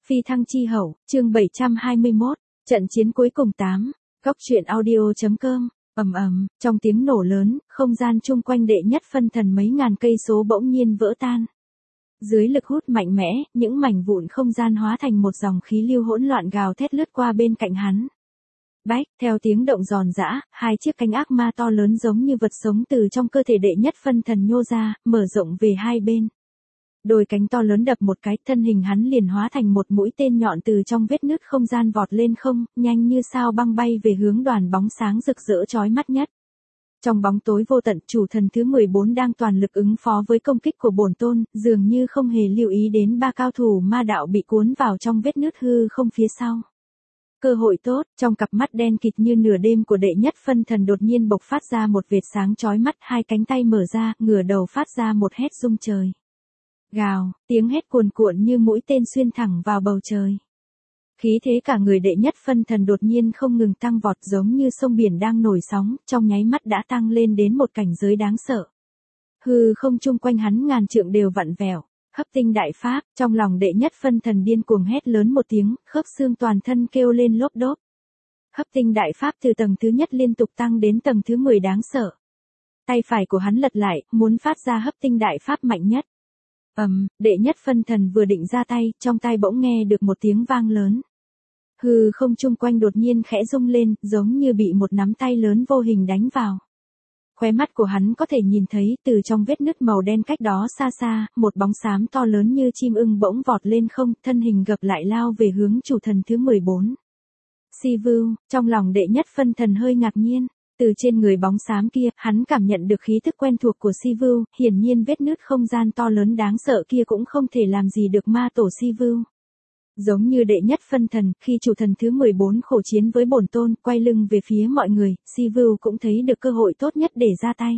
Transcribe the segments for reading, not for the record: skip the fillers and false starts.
Phi thăng chi hậu, chương 721, trận chiến cuối cùng 8, góc truyện audio.com, trong tiếng nổ lớn, không gian chung quanh đệ nhất phân thần mấy ngàn cây số bỗng nhiên vỡ tan. Dưới lực hút mạnh mẽ, những mảnh vụn không gian hóa thành một dòng khí lưu hỗn loạn gào thét lướt qua bên cạnh hắn. Bách, theo tiếng động giòn giã, hai chiếc cánh ác ma to lớn giống như vật sống từ trong cơ thể đệ nhất phân thần nhô ra, mở rộng về hai bên. Đôi cánh to lớn đập một cái, thân hình hắn liền hóa thành một mũi tên nhọn từ trong vết nứt không gian vọt lên không, nhanh như sao băng bay về hướng đoàn bóng sáng rực rỡ chói mắt nhất. Trong bóng tối vô tận, chủ thần thứ 14 đang toàn lực ứng phó với công kích của bổn tôn, dường như không hề lưu ý đến ba cao thủ ma đạo bị cuốn vào trong vết nứt hư không phía sau. Cơ hội tốt, trong cặp mắt đen kịt như nửa đêm của đệ nhất phân thần đột nhiên bộc phát ra một vệt sáng chói mắt, hai cánh tay mở ra, ngửa đầu phát ra một hét rung trời. Gào, tiếng hét cuồn cuộn như mũi tên xuyên thẳng vào bầu trời. Khí thế cả người đệ nhất phân thần đột nhiên không ngừng tăng vọt, giống như sông biển đang nổi sóng, trong nháy mắt đã tăng lên đến một cảnh giới đáng sợ. Hư không chung quanh hắn ngàn trượng đều vặn vẹo. Hấp tinh đại pháp, trong lòng đệ nhất phân thần điên cuồng hét lớn một tiếng, khớp xương toàn thân kêu lên lốp đốp. Hấp tinh đại pháp từ tầng thứ nhất liên tục tăng đến tầng thứ 10 đáng sợ. Tay phải của hắn lật lại, muốn phát ra hấp tinh đại pháp mạnh nhất. Đệ nhất phân thần vừa định ra tay, trong tai bỗng nghe được một tiếng vang lớn. Hư không chung quanh đột nhiên khẽ rung lên, giống như bị một nắm tay lớn vô hình đánh vào. Khóe mắt của hắn có thể nhìn thấy, từ trong vết nứt màu đen cách đó xa xa, một bóng xám to lớn như chim ưng bỗng vọt lên không, thân hình gập lại lao về hướng chủ thần thứ 14. Sivu, trong lòng đệ nhất phân thần hơi ngạc nhiên. Từ trên người bóng xám kia, hắn cảm nhận được khí thức quen thuộc của Sivu, hiển nhiên vết nứt không gian to lớn đáng sợ kia cũng không thể làm gì được ma tổ Sivu. Giống như đệ nhất phân thần, khi chủ thần thứ 14 khổ chiến với bổn tôn, quay lưng về phía mọi người, Sivu cũng thấy được cơ hội tốt nhất để ra tay.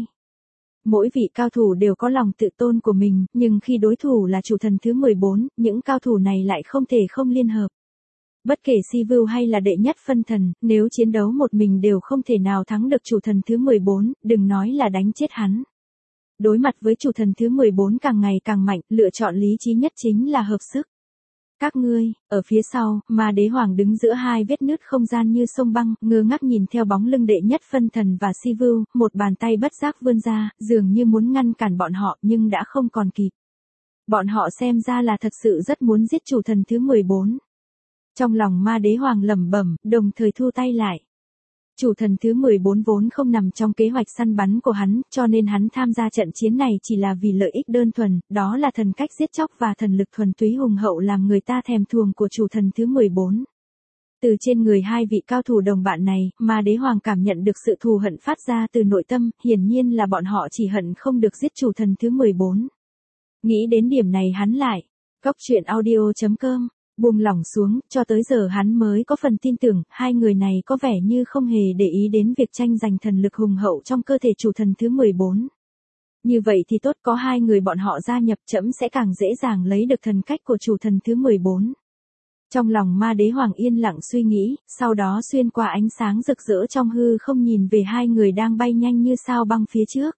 Mỗi vị cao thủ đều có lòng tự tôn của mình, nhưng khi đối thủ là chủ thần thứ 14, những cao thủ này lại không thể không liên hợp. Bất kể Sivu hay là đệ nhất phân thần, nếu chiến đấu một mình đều không thể nào thắng được chủ thần thứ 14, đừng nói là đánh chết hắn. Đối mặt với chủ thần thứ 14 càng ngày càng mạnh, lựa chọn lý trí nhất chính là hợp sức. Các ngươi, ở phía sau, ma đế hoàng đứng giữa hai vết nứt không gian như sông băng, ngơ ngác nhìn theo bóng lưng đệ nhất phân thần và Sivu, một bàn tay bất giác vươn ra, dường như muốn ngăn cản bọn họ nhưng đã không còn kịp. Bọn họ xem ra là thật sự rất muốn giết chủ thần thứ 14. Trong lòng ma đế hoàng lẩm bẩm, đồng thời thu tay lại. Chủ thần thứ 14 vốn không nằm trong kế hoạch săn bắn của hắn, cho nên hắn tham gia trận chiến này chỉ là vì lợi ích đơn thuần, đó là thần cách giết chóc và thần lực thuần túy hùng hậu làm người ta thèm thuồng của chủ thần thứ 14. Từ trên người hai vị cao thủ đồng bạn này, ma đế hoàng cảm nhận được sự thù hận phát ra từ nội tâm, hiển nhiên là bọn họ chỉ hận không được giết chủ thần thứ 14. Nghĩ đến điểm này hắn lại, góc truyện audio.com. Buông lỏng xuống, cho tới giờ hắn mới có phần tin tưởng, hai người này có vẻ như không hề để ý đến việc tranh giành thần lực hùng hậu trong cơ thể chủ thần thứ 14. Như vậy thì tốt, có hai người bọn họ gia nhập trẫm sẽ càng dễ dàng lấy được thần cách của chủ thần thứ 14. Trong lòng ma đế hoàng yên lặng suy nghĩ, sau đó xuyên qua ánh sáng rực rỡ trong hư không nhìn về hai người đang bay nhanh như sao băng phía trước.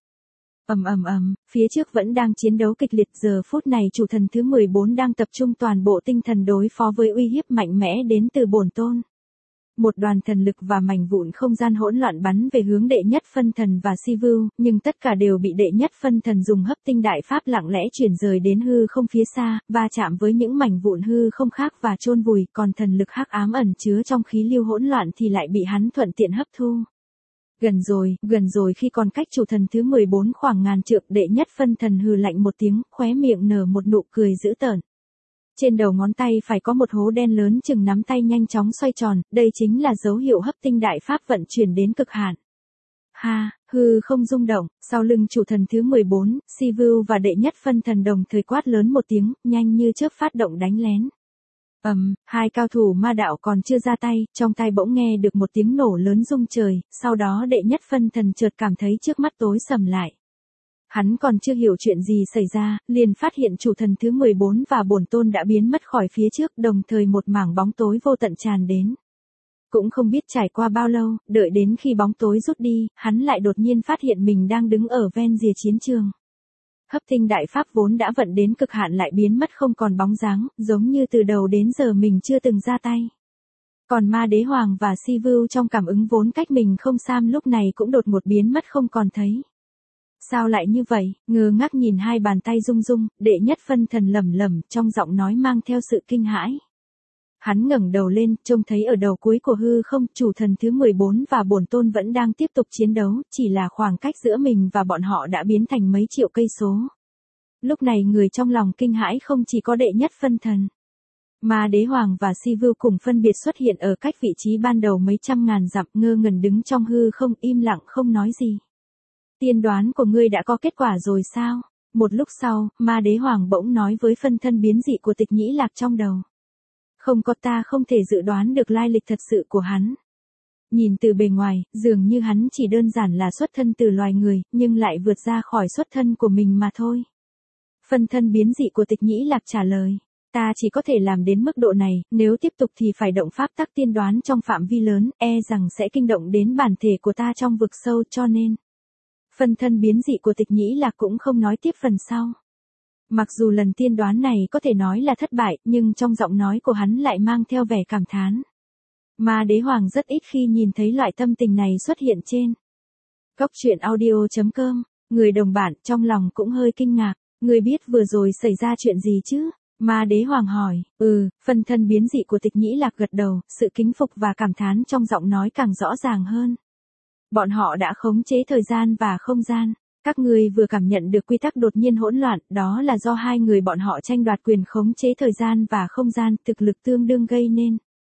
Phía trước vẫn đang chiến đấu kịch liệt, giờ phút này chủ thần thứ 14 đang tập trung toàn bộ tinh thần đối phó với uy hiếp mạnh mẽ đến từ bổn tôn. Một đoàn thần lực và mảnh vụn không gian hỗn loạn bắn về hướng đệ nhất phân thần và Sivu, nhưng tất cả đều bị đệ nhất phân thần dùng hấp tinh đại pháp lặng lẽ chuyển rời đến hư không phía xa, va chạm với những mảnh vụn hư không khác và chôn vùi, còn thần lực hắc ám ẩn chứa trong khí lưu hỗn loạn thì lại bị hắn thuận tiện hấp thu. Gần rồi, khi còn cách chủ thần thứ 14 khoảng ngàn trượng, đệ nhất phân thần hừ lạnh một tiếng, khóe miệng nở một nụ cười dữ tợn. Trên đầu ngón tay phải có một hố đen lớn chừng nắm tay nhanh chóng xoay tròn, đây chính là dấu hiệu hấp tinh đại pháp vận chuyển đến cực hạn. Hư không rung động, sau lưng chủ thần thứ 14, Sivu và đệ nhất phân thần đồng thời quát lớn một tiếng, nhanh như chớp phát động đánh lén. Hai cao thủ ma đạo còn chưa ra tay, trong tai bỗng nghe được một tiếng nổ lớn rung trời, sau đó đệ nhất phân thần chợt cảm thấy trước mắt tối sầm lại. Hắn còn chưa hiểu chuyện gì xảy ra, liền phát hiện chủ thần thứ 14 và bổn tôn đã biến mất khỏi phía trước, đồng thời một mảng bóng tối vô tận tràn đến. Cũng không biết trải qua bao lâu, đợi đến khi bóng tối rút đi, hắn lại đột nhiên phát hiện mình đang đứng ở ven rìa chiến trường. Hấp tinh đại pháp vốn đã vận đến cực hạn lại biến mất không còn bóng dáng, giống như từ đầu đến giờ mình chưa từng ra tay. Còn ma đế hoàng và si vưu trong cảm ứng vốn cách mình không xam lúc này cũng đột ngột biến mất không còn thấy. Sao lại như vậy? Ngơ ngác nhìn hai bàn tay rung rung, đệ nhất phân thần lẩm lẩm trong giọng nói mang theo sự kinh hãi. Hắn ngẩng đầu lên, trông thấy ở đầu cuối của hư không, chủ thần thứ 14 và bổn tôn vẫn đang tiếp tục chiến đấu, chỉ là khoảng cách giữa mình và bọn họ đã biến thành mấy triệu cây số. Lúc này người trong lòng kinh hãi không chỉ có đệ nhất phân thần. Ma đế hoàng và si vưu cùng phân biệt xuất hiện ở cách vị trí ban đầu mấy trăm ngàn dặm, ngơ ngẩn đứng trong hư không, im lặng không nói gì. Tiên đoán của ngươi đã có kết quả rồi sao? Một lúc sau, ma đế hoàng bỗng nói với phân thân biến dị của Tịch Nhĩ Lạc trong đầu. Không có, ta không thể dự đoán được lai lịch thật sự của hắn. Nhìn từ bề ngoài, dường như hắn chỉ đơn giản là xuất thân từ loài người, nhưng lại vượt ra khỏi xuất thân của mình mà thôi. Phân thân biến dị của Tịch Nhĩ Lạc trả lời. Ta chỉ có thể làm đến mức độ này, nếu tiếp tục thì phải động pháp tắc tiên đoán trong phạm vi lớn, rằng sẽ kinh động đến bản thể của ta trong vực sâu, cho nên. Phân thân biến dị của Tịch Nhĩ Lạc cũng không nói tiếp phần sau. Mặc dù lần tiên đoán này có thể nói là thất bại, nhưng trong giọng nói của hắn lại mang theo vẻ cảm thán. Ma đế hoàng rất ít khi nhìn thấy loại tâm tình này xuất hiện trên Cốc truyện audio.com. Người đồng bạn trong lòng cũng hơi kinh ngạc. Người biết vừa rồi xảy ra chuyện gì chứ? Ma đế hoàng hỏi. Phân thân biến dị của Tịch Nhĩ Lạc gật đầu, sự kính phục và cảm thán trong giọng nói càng rõ ràng hơn. Bọn họ đã khống chế thời gian và không gian. Các ngươi vừa cảm nhận được quy tắc đột nhiên hỗn loạn, đó là do hai người bọn họ tranh đoạt quyền khống chế thời gian và không gian, thực lực tương đương gây nên.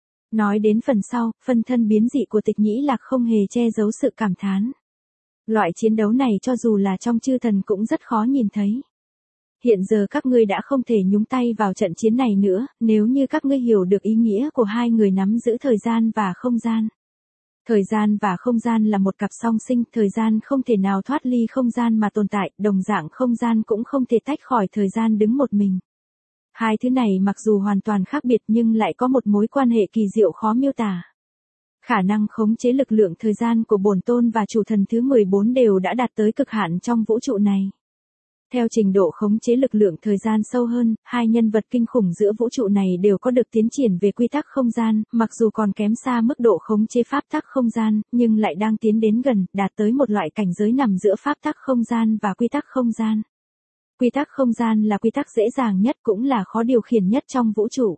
Nói đến phần sau, phân thân biến dị của Tịch Nhĩ Lạc không hề che giấu sự cảm thán. Loại chiến đấu này cho dù là trong chư thần cũng rất khó nhìn thấy. Hiện giờ các ngươi đã không thể nhúng tay vào trận chiến này nữa, nếu như các ngươi hiểu được ý nghĩa của hai người nắm giữ thời gian và không gian. Thời gian và không gian là một cặp song sinh, thời gian không thể nào thoát ly không gian mà tồn tại, đồng dạng không gian cũng không thể tách khỏi thời gian đứng một mình. Hai thứ này mặc dù hoàn toàn khác biệt nhưng lại có một mối quan hệ kỳ diệu khó miêu tả. Khả năng khống chế lực lượng thời gian của bổn tôn và chủ thần thứ 14 đều đã đạt tới cực hạn trong vũ trụ này. Theo trình độ khống chế lực lượng thời gian sâu hơn, hai nhân vật kinh khủng giữa vũ trụ này đều có được tiến triển về quy tắc không gian, mặc dù còn kém xa mức độ khống chế pháp tắc không gian, nhưng lại đang tiến đến gần, đạt tới một loại cảnh giới nằm giữa pháp tắc không gian và quy tắc không gian. Quy tắc không gian là quy tắc dễ dàng nhất cũng là khó điều khiển nhất trong vũ trụ.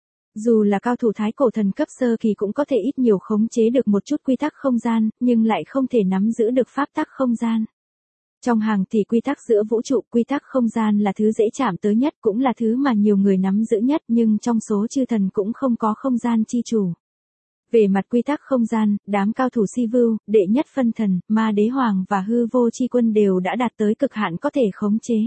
Dù là cao thủ thái cổ thần cấp sơ kỳ cũng có thể ít nhiều khống chế được một chút quy tắc không gian, nhưng lại không thể nắm giữ được pháp tắc không gian. Trong hàng tỷ quy tắc giữa vũ trụ, quy tắc không gian là thứ dễ chạm tới nhất cũng là thứ mà nhiều người nắm giữ nhất nhưng trong số chư thần cũng không có không gian chi chủ. Về mặt quy tắc không gian, đám cao thủ si vưu, đệ nhất phân thần, ma đế hoàng và hư vô chi quân đều đã đạt tới cực hạn có thể khống chế.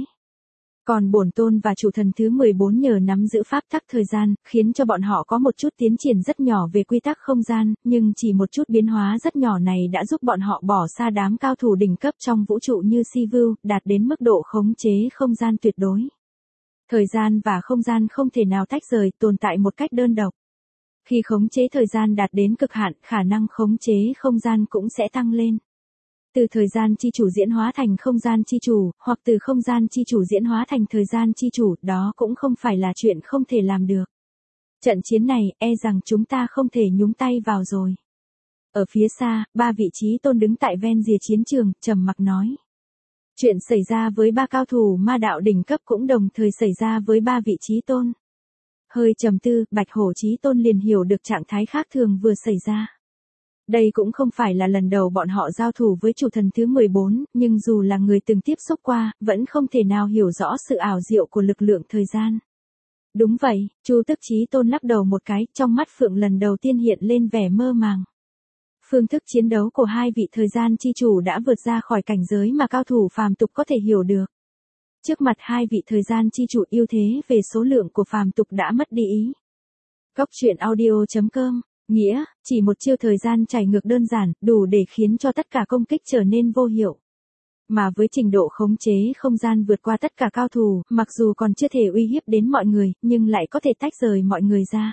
Còn bổn tôn và chủ thần thứ 14 nhờ nắm giữ pháp tắc thời gian, khiến cho bọn họ có một chút tiến triển rất nhỏ về quy tắc không gian, nhưng chỉ một chút biến hóa rất nhỏ này đã giúp bọn họ bỏ xa đám cao thủ đỉnh cấp trong vũ trụ như si vưu, đạt đến mức độ khống chế không gian tuyệt đối. Thời gian và không gian không thể nào tách rời, tồn tại một cách đơn độc. Khi khống chế thời gian đạt đến cực hạn, khả năng khống chế không gian cũng sẽ tăng lên. Từ thời gian chi chủ diễn hóa thành không gian chi chủ, hoặc từ không gian chi chủ diễn hóa thành thời gian chi chủ, đó cũng không phải là chuyện không thể làm được. Trận chiến này, rằng chúng ta không thể nhúng tay vào rồi. Ở phía xa, ba vị trí tôn đứng tại ven rìa chiến trường, trầm mặc nói. Chuyện xảy ra với ba cao thủ ma đạo đỉnh cấp cũng đồng thời xảy ra với ba vị trí tôn. Hơi trầm tư, Bạch Hổ Chí Tôn liền hiểu được trạng thái khác thường vừa xảy ra. Đây cũng không phải là lần đầu bọn họ giao thủ với chủ thần thứ 14, nhưng dù là người từng tiếp xúc qua, vẫn không thể nào hiểu rõ sự ảo diệu của lực lượng thời gian. Đúng vậy, Chu Tức Chí Tôn lắc đầu một cái, trong mắt Phượng lần đầu tiên hiện lên vẻ mơ màng. Phương thức chiến đấu của hai vị thời gian chi chủ đã vượt ra khỏi cảnh giới mà cao thủ phàm tục có thể hiểu được. Trước mặt hai vị thời gian chi chủ ưu thế về số lượng của phàm tục đã mất đi ý. Cốc truyện audio.com. Nghĩa, chỉ một chiêu thời gian chảy ngược đơn giản, đủ để khiến cho tất cả công kích trở nên vô hiệu. Mà với trình độ khống chế không gian vượt qua tất cả cao thủ, mặc dù còn chưa thể uy hiếp đến mọi người, nhưng lại có thể tách rời mọi người ra.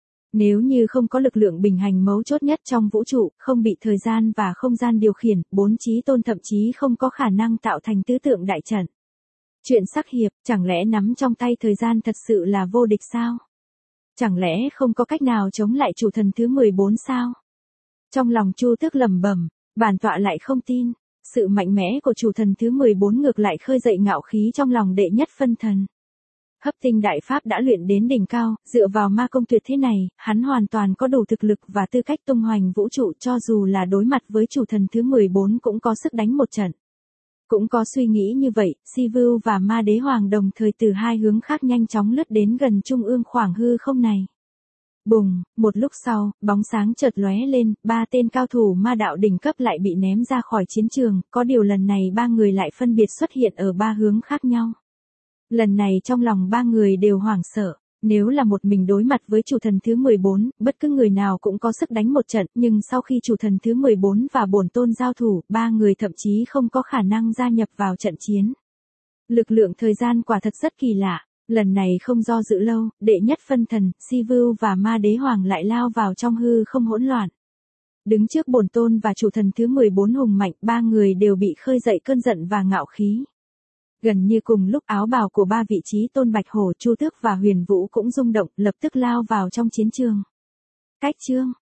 Nếu như không có lực lượng bình hành mấu chốt nhất trong vũ trụ, không bị thời gian và không gian điều khiển, bốn chí tôn thậm chí không có khả năng tạo thành tứ tượng đại trận. Chuyện sắc hiệp, chẳng lẽ nắm trong tay thời gian thật sự là vô địch sao? Chẳng lẽ không có cách nào chống lại chủ thần thứ 14 sao? Trong lòng Chu Tước lẩm bẩm, bản tọa lại không tin, sự mạnh mẽ của chủ thần thứ 14 ngược lại khơi dậy ngạo khí trong lòng đệ nhất phân thần. Hấp tinh đại pháp đã luyện đến đỉnh cao, dựa vào ma công tuyệt thế này, hắn hoàn toàn có đủ thực lực và tư cách tung hoành vũ trụ, cho dù là đối mặt với chủ thần thứ 14 cũng có sức đánh một trận. Cũng có suy nghĩ như vậy, Sivu và Ma Đế Hoàng đồng thời từ hai hướng khác nhanh chóng lướt đến gần trung ương khoảng hư không này. Bùng, một lúc sau, bóng sáng chợt lóe lên, ba tên cao thủ ma đạo đỉnh cấp lại bị ném ra khỏi chiến trường, có điều lần này ba người lại phân biệt xuất hiện ở ba hướng khác nhau. Lần này trong lòng ba người đều hoảng sợ, nếu là một mình đối mặt với chủ thần thứ 14, bất cứ người nào cũng có sức đánh một trận, nhưng sau khi chủ thần thứ 14 và bổn tôn giao thủ, ba người thậm chí không có khả năng gia nhập vào trận chiến. Lực lượng thời gian quả thật rất kỳ lạ, lần này không do dự lâu, đệ nhất phân thần, Sivu và Ma Đế Hoàng lại lao vào trong hư không hỗn loạn. Đứng trước bổn tôn và chủ thần thứ 14 hùng mạnh, ba người đều bị khơi dậy cơn giận và ngạo khí. Gần như cùng lúc áo bào của ba vị trí tôn Bạch Hổ, Chu Tước và Huyền Vũ cũng rung động, lập tức lao vào trong chiến trường. Cách chương